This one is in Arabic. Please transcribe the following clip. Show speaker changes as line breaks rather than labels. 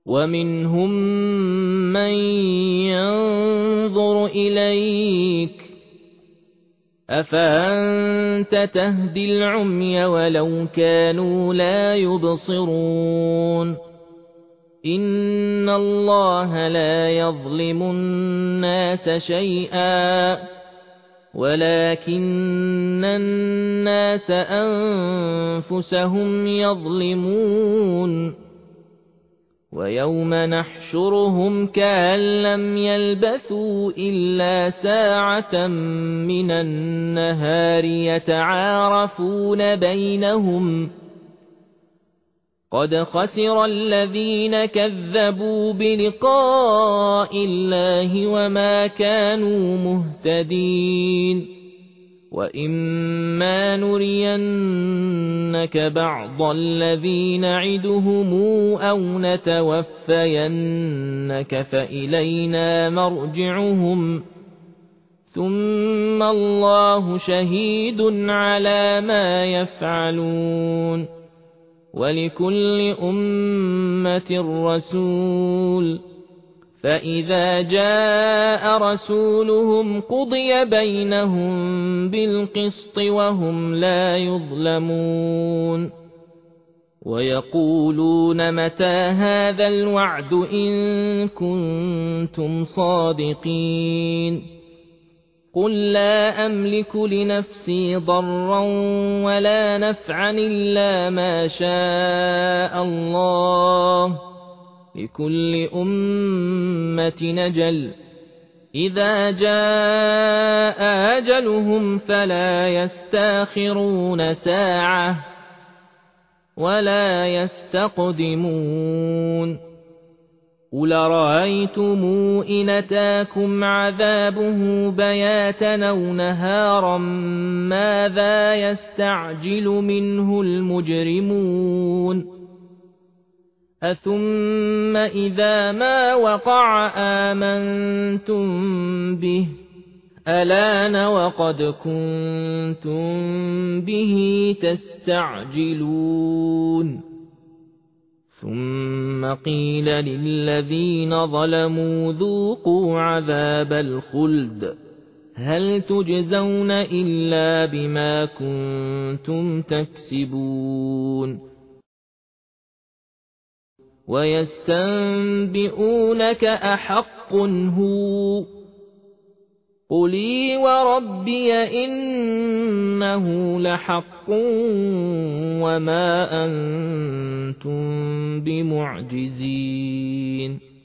ومنهم من ينظر إليك أفأنت تهدي العمي ولو كانوا لا يبصرون إن الله لا يظلم الناس شيئا ولكن الناس أنفسهم يظلمون ويوم نحشرهم كأن لم يلبثوا إلا ساعة من النهار يتعارفون بينهم قد خسر الذين كذبوا بلقاء الله وما كانوا مهتدين وإما نرينك بعض الذي نعدهم أو نتوفينك فإلينا مرجعهم ثم الله شهيد على ما يفعلون ولكل أمة رسول فإذا جاء رسولهم قضي بينهم بالقسط وهم لا يظلمون ويقولون متى هذا الوعد إن كنتم صادقين قل لا أملك لنفسي ضرا ولا نفعا إلا ما شاء الله لكل أمة نجل إذا جاء أجلهم فلا يستاخرون ساعة ولا يستقدمون قل رأيتم إن أتاكم عذابه بياتا أو نهارا ماذا يستعجل منه المجرمون أثم إذا ما وقع آمنتم به ألان وقد كنتم به تستعجلون ثم قيل للذين ظلموا ذوقوا عذاب الخلد هل تجزون إلا بما كنتم تكسبون ويستنبئونك أحق هو قل إي وربي إنه لحق وما أنتم بمعجزين